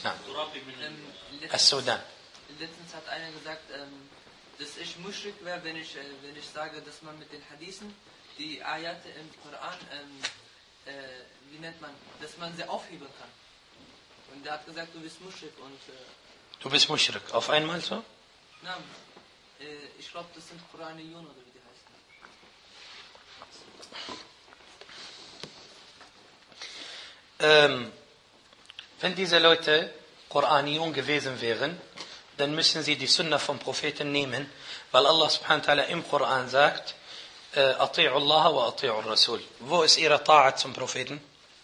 Ja. Sudan. Letztens hat einer gesagt, dass ich Muschrik wäre, wenn ich sage, dass man mit den Hadithen die Ayate im Koran, wie nennt man, dass man sie aufheben kann. Und der hat gesagt, du bist Muschrik und... Du bist Muschrik. Auf einmal so? Nein, ich glaube, das sind Koraniyun oder wie die heißen. Wenn diese Leute Koraniyun gewesen wären, dann müssen sie die Sunna vom Propheten nehmen, weil Allah subhanahu wa ta'ala im Koran sagt, Ati'u Allah wa Ati'u Rasul. Wo ist ihre Ta'a zum Propheten?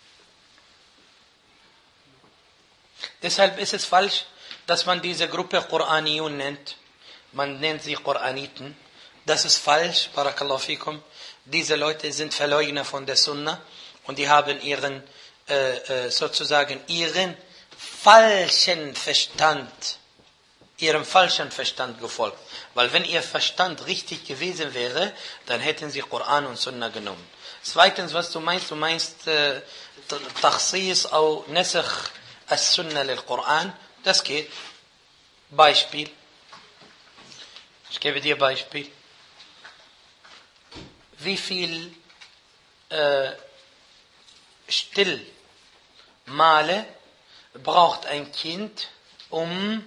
Deshalb ist es falsch, dass man diese Gruppe Koraniyun nennt. Man nennt sie Koraniten. Das ist falsch, barakallahu fikum. Diese Leute sind Verleugner von der Sunna und die haben ihren falschen Verstand gefolgt. Weil wenn ihr Verstand richtig gewesen wäre, dann hätten sie Koran und Sunna genommen. Zweitens, was du meinst Takhsis au Nasakh as-Sunna lil-Koran, das geht. Beispiel. Ich gebe dir Beispiel. Wie viel Stillmale braucht ein Kind, um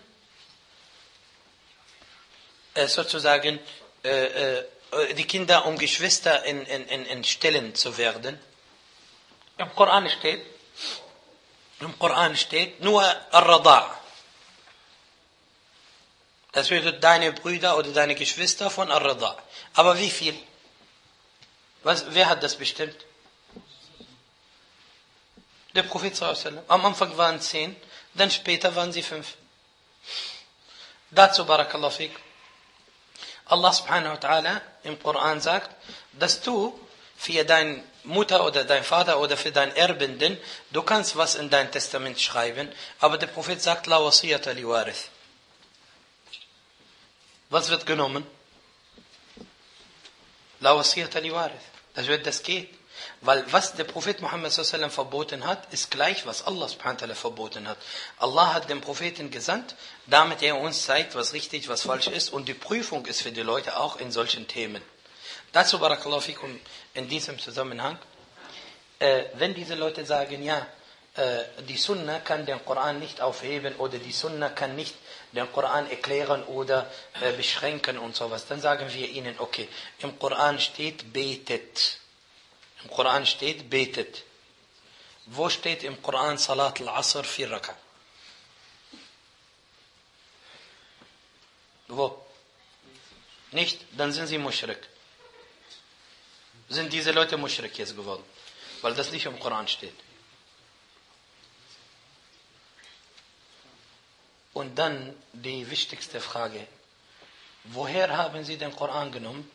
sozusagen die Kinder, um Geschwister in Stillen zu werden? Im Koran steht nur Ar-Rada'. Das bedeutet deine Brüder oder deine Geschwister von Ar-Rada'. Aber wie viel? Wer hat das bestimmt? Der Prophet sallallahu alaihi wasallam. Am Anfang waren 10, dann später waren sie 5. Dazu, barakallahu fik, Allah subhanahu wa ta'ala im Koran sagt, dass du für deine Mutter oder dein Vater oder für deinen Erbenden, du kannst was in dein Testament schreiben, aber der Prophet sagt, La wasiyata li warith. Was wird genommen? La wasiyata li warith. Das geht. Weil was der Prophet Muhammad sallallahu alaihi wasallam verboten hat, ist gleich, was Allah subhanahu wa ta'ala verboten hat. Allah hat den Propheten gesandt, damit er uns zeigt, was richtig, was falsch ist. Und die Prüfung ist für die Leute auch in solchen Themen. Dazu, barakallahu fikum, in diesem Zusammenhang, wenn diese Leute sagen, ja, die Sunna kann den Koran nicht aufheben oder die Sunna kann nicht den Koran erklären oder beschränken und sowas, dann sagen wir ihnen, okay, im Koran steht, betet. Im Koran steht, betet. Wo steht im Koran Salat al-Asr 4 Raka? Wo? Nicht? Dann sind sie Mushrik. Sind diese Leute Mushrik jetzt geworden? Weil das nicht im Koran steht. Und dann die wichtigste Frage. Woher haben sie den Koran genommen?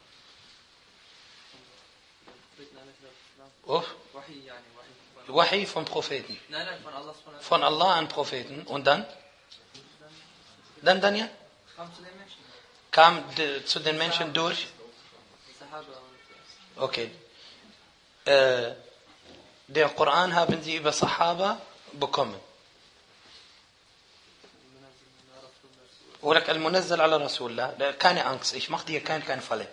Wahi vom Propheten. Nein, von Allah. Von Allah an Propheten. Und dann? Dann ja? Kam zu den Menschen durch? Okay. Den Koran haben sie über Sahaba bekommen. Oder Al-Munazzal ala Rasulullah. Keine Angst, ich mache dir keine Falle.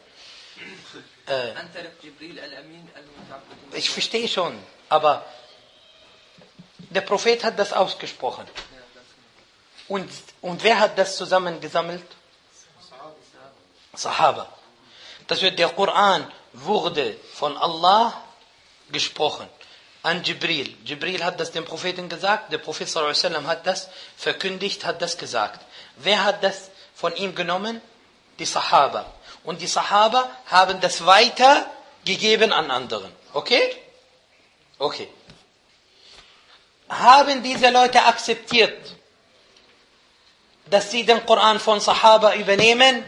Ich verstehe schon, aber der Prophet hat das ausgesprochen. Und wer hat das zusammengesammelt? Sahaba. Das wird, der Koran wurde von Allah gesprochen an Jibril. Jibril hat das dem Propheten gesagt, der Prophet sallallahu alaihi wasallam hat das verkündigt, hat das gesagt. Wer hat das von ihm genommen? Die Sahaba. Und die Sahaba haben das weitergegeben an anderen. Okay? Okay. Haben diese Leute akzeptiert, dass sie den Koran von Sahaba übernehmen?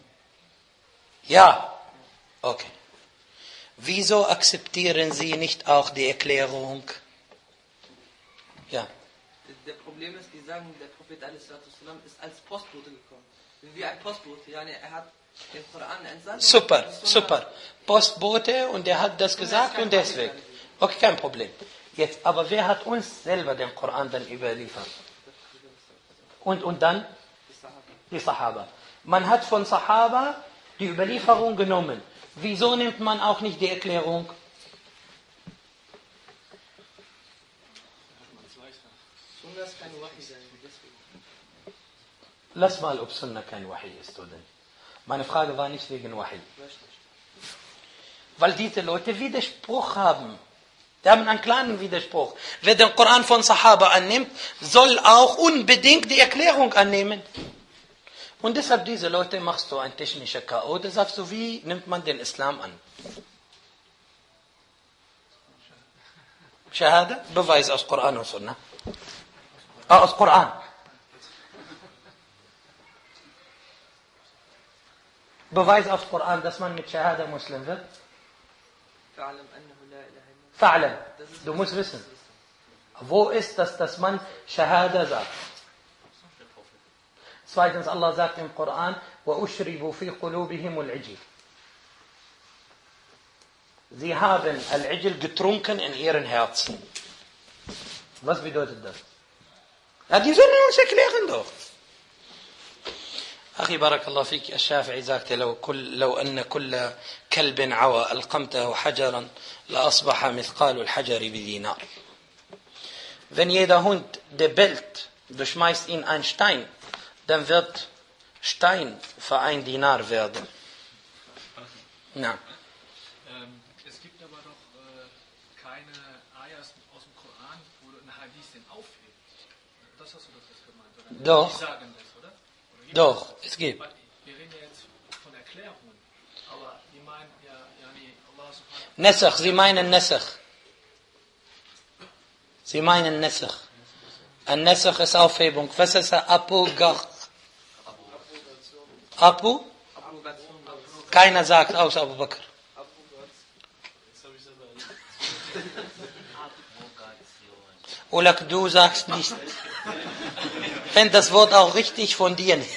Ja. Okay. Wieso akzeptieren sie nicht auch die Erklärung? Ja. Das Problem ist, die sagen, der Prophet a.s. ist als Postbote gekommen. Wie ein Postbote. Er hat den Koran entsandt. Super. Postbote und der hat das gesagt und deswegen. Okay, kein Problem. Jetzt, aber wer hat uns selber den Koran dann überliefert? Und dann die Sahaba. Man hat von Sahaba die Überlieferung genommen. Wieso nimmt man auch nicht die Erklärung? Lass mal, ob Sunnah kein Wahi ist oder nicht. Meine Frage war nicht wegen Wahi. Weil diese Leute Widerspruch haben. Die haben einen kleinen Widerspruch. Wer den Koran von Sahaba annimmt, soll auch unbedingt die Erklärung annehmen. Und deshalb diese Leute machst du ein technischer K.O. Da sagst du, wie nimmt man den Islam an? Shahada? Beweis aus Koran und Sunnah. Aus Koran. Beweis aus Koran, dass man mit Shahada Muslim wird. Fa'lam. Du musst wissen. Wo ist das, dass man Shahada sagt? Zweitens, Allah sagt im Koran, وَأُشْرِبُوا فِي قُلُوبِهِمُ الْعِجِلِ. Sie haben Al-Ijl getrunken in ihren Herzen. Was bedeutet das? Ja, die sollen uns erklären doch. أخي بارك الله فيك الشافعي sagt لو أن كل كلب عوى ألقمته حجرا لأصبح مثقال الحجر بدينار. Wenn jeder Hund, der bellt, du schmeißt ihn einen Stein, dann wird Stein für ein Dinar werden. Ja. Es gibt aber doch keine Ayas aus dem Koran, wo ein Hadith den aufhebt. Das hast du doch gemeint, oder? Doch. Die sagen das, oder? Doch, es gibt. Wir reden ja jetzt von Erklärungen, aber die meinen ja, Allah subhanahu Nesach, sie meinen Nesach. Sie meinen Nesach. Ein Nesach ist Aufhebung. Was ist ein Apogach? Apu? Keiner sagt aus Abu Bakr. Oder du sagst nicht. Wenn das Wort auch richtig von dir nicht.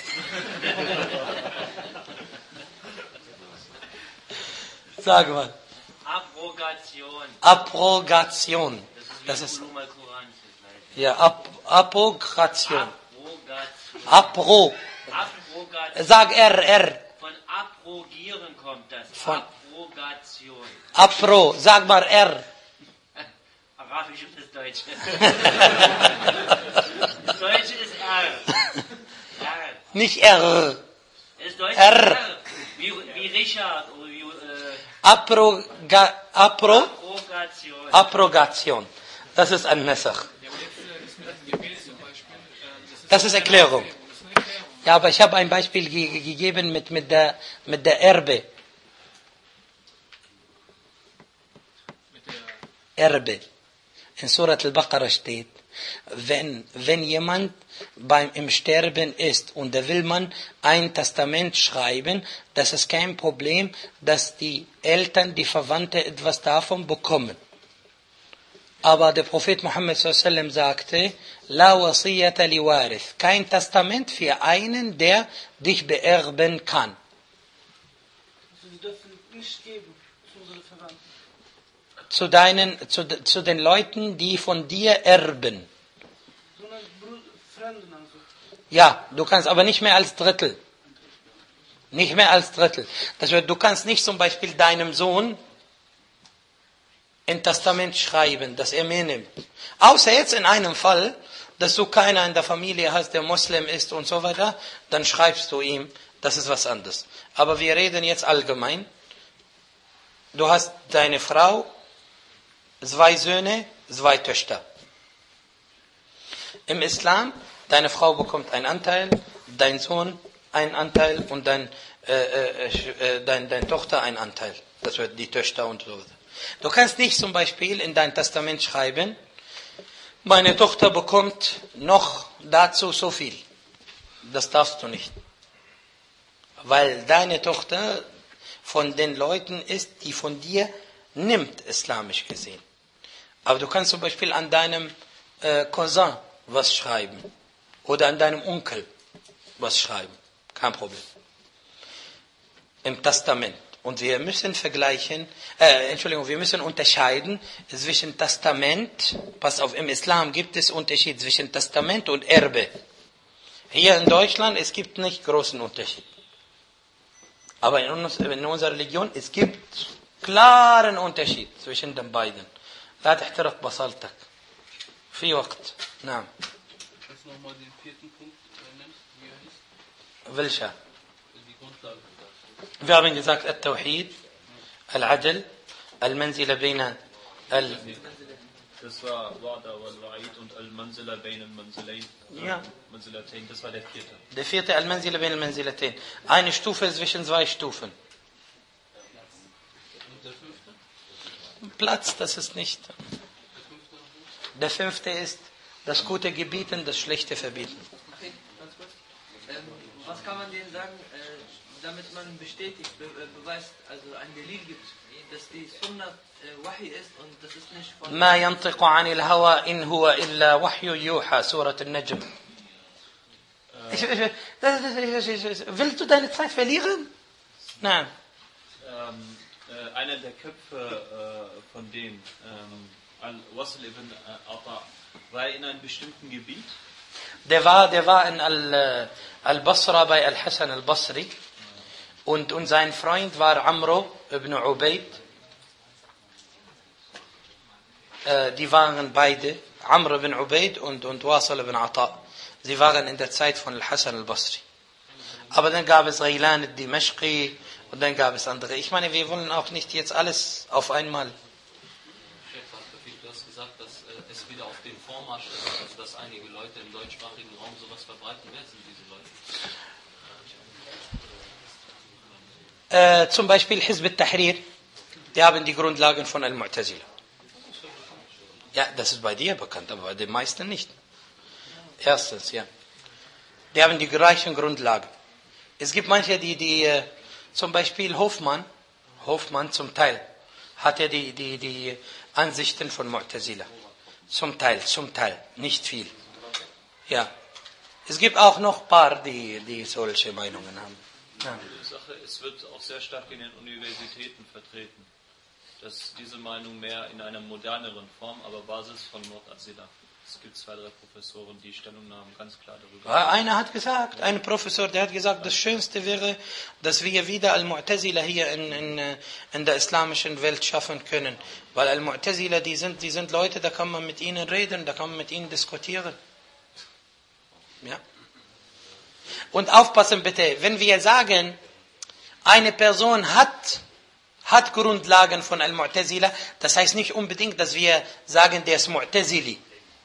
Sag mal. Abrogation. Abrogation. Das ist ja Abrogation. Apro. Sag R. Von abrogieren kommt das. Von Abrogation. Apro. Sag mal R. Arabisch ist das Deutsche. Das Deutsche ist R. R. Nicht R. Das Deutsche R. ist R. Wie Richard oder wie Abrogation. Abrogation. Das ist ein Nesach. Das ist Erklärung. Ja, aber ich habe ein Beispiel gegeben mit der Erbe. Erbe. In Surat al-Baqarah steht, wenn jemand im Sterben ist und da will man ein Testament schreiben, das ist kein Problem, dass die Eltern, die Verwandten etwas davon bekommen. Aber der Prophet Muhammad s.a.w. sagte, La wasiyata li warith, kein Testament für einen, der dich beerben kann. Sie dürfen nicht geben zu unseren Verwandten. Zu den Leuten, die von dir erben. Sondern Fremden also. Ja, du kannst aber nicht mehr als Drittel. Nicht mehr als Drittel. Das heißt, du kannst nicht zum Beispiel deinem Sohn ein Testament schreiben, das er mir nimmt. Außer jetzt in einem Fall, dass du keiner in der Familie hast, der Muslim ist und so weiter, dann schreibst du ihm, das ist was anderes. Aber wir reden jetzt allgemein. Du hast deine Frau, 2 Söhne, 2 Töchter. Im Islam, deine Frau bekommt einen Anteil, dein Sohn einen Anteil und deine Tochter einen Anteil. Das wird die Töchter und so weiter. Du kannst nicht zum Beispiel in dein Testament schreiben, meine Tochter bekommt noch dazu so viel. Das darfst du nicht. Weil deine Tochter von den Leuten ist, die von dir nimmt, islamisch gesehen. Aber du kannst zum Beispiel an deinem Cousin was schreiben. Oder an deinem Onkel was schreiben. Kein Problem. Im Testament. Und wir müssen wir müssen unterscheiden zwischen Testament, pass auf, im Islam gibt es Unterschied zwischen Testament und Erbe. Hier in Deutschland, es gibt nicht großen Unterschied. Aber in unserer Religion, es gibt klaren Unterschied zwischen den beiden. لا تحترق بصلتك. في وقت. نعم. Kannst du nochmal den vierten Punkt nennen, wie er heißt? Welcher? Die Grundlage. Wir haben gesagt, التوحيد, العدل, المنزلة بين Das war Wa'da wal Wa'id und Al-Manzila bain al-Manzilayn. Ja. Manzilatain, das war der vierte. Der vierte, المنزلة بين المنزلتين. Eine Stufe zwischen zwei Stufen. Und der fünfte? Platz, das ist nicht. Der fünfte ist das Gute gebieten, das Schlechte verbieten. Okay, ganz kurz. Was kann man denen sagen, damit man bestätigt, beweist, also ein Delil gibt, dass die Sunna Wahi ist und das ist nicht von... ما ينطق عن الهوى إن هو إلا وحي يوحى سورة النجم. Willst du deine Zeit verlieren? Nein. Einer der Köpfe von dem, Al-Wasl ibn Ata, war in einem bestimmten Gebiet. Der war in Al-Basra bei Al-Hasan al-Basri und sein Freund war Amro ibn Ubaid. Die waren beide, Amr ibn Ubaid und Wasil ibn Ata. Sie waren in der Zeit von Al-Hasan al-Basri. Aber dann gab es Ghailan al-Dimashqi und dann gab es andere. Ich meine, wir wollen auch nicht jetzt alles auf einmal. Du hast gesagt, dass es wieder auf den Vormarsch ist, also dass einige Leute im deutschsprachigen Raum sowas verbreiten. Wer sind diese Leute? Zum Beispiel Hizb al-Tahrir, die haben die Grundlagen von Al-Mu'tazila. Ja, das ist bei dir bekannt, aber bei den meisten nicht. Erstens, ja. Die haben die gleichen Grundlagen. Es gibt manche, die zum Beispiel Hofmann zum Teil, hat ja die Ansichten von Mu'tazila. Zum Teil, nicht viel. Ja. Es gibt auch noch ein paar, die solche Meinungen haben. Ja. Die Sache, es wird auch sehr stark in den Universitäten vertreten, dass diese Meinung mehr in einer moderneren Form, aber Basis von Mu'tazila. Es gibt 2, 3 Professoren, die Stellungnahmen ganz klar darüber. Einer hat gesagt, ein Professor, der hat gesagt, das Schönste wäre, dass wir wieder Al-Mu'tazila hier in der islamischen Welt schaffen können. Weil Al-Mu'tazila, die sind Leute, da kann man mit ihnen reden, da kann man mit ihnen diskutieren. Ja. Und aufpassen bitte, wenn wir sagen, eine Person hat Grundlagen von Al-Mu'tazila, das heißt nicht unbedingt, dass wir sagen, der ist Mu'tazili.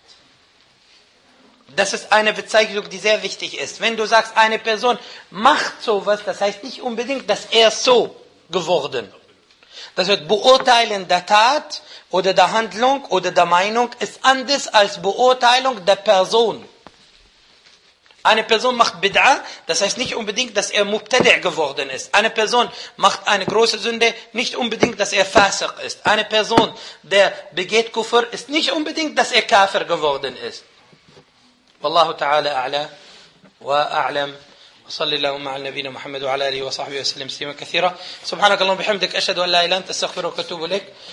Das ist eine Bezeichnung, die sehr wichtig ist. Wenn du sagst, eine Person macht sowas, das heißt nicht unbedingt, dass er so geworden. Das wird Beurteilen der Tat oder der Handlung oder der Meinung ist anders als Beurteilung der Person. Eine Person macht Bid'a, das heißt nicht unbedingt, dass er Mubtadi' geworden ist. Eine Person macht eine große Sünde, nicht unbedingt, dass er Fasiq ist. Eine Person, der begeht Kufr, ist nicht unbedingt, dass er Kafir geworden ist. والله تعالى أعلى وأعلم وصلى اللهم على نبينا محمد وعلى آله وصحبه وسلم تسليما كثيرا سبحانك اللهم وبحمدك أشهد أن لا إله إلا أنت أستغفرك وأتوب إليك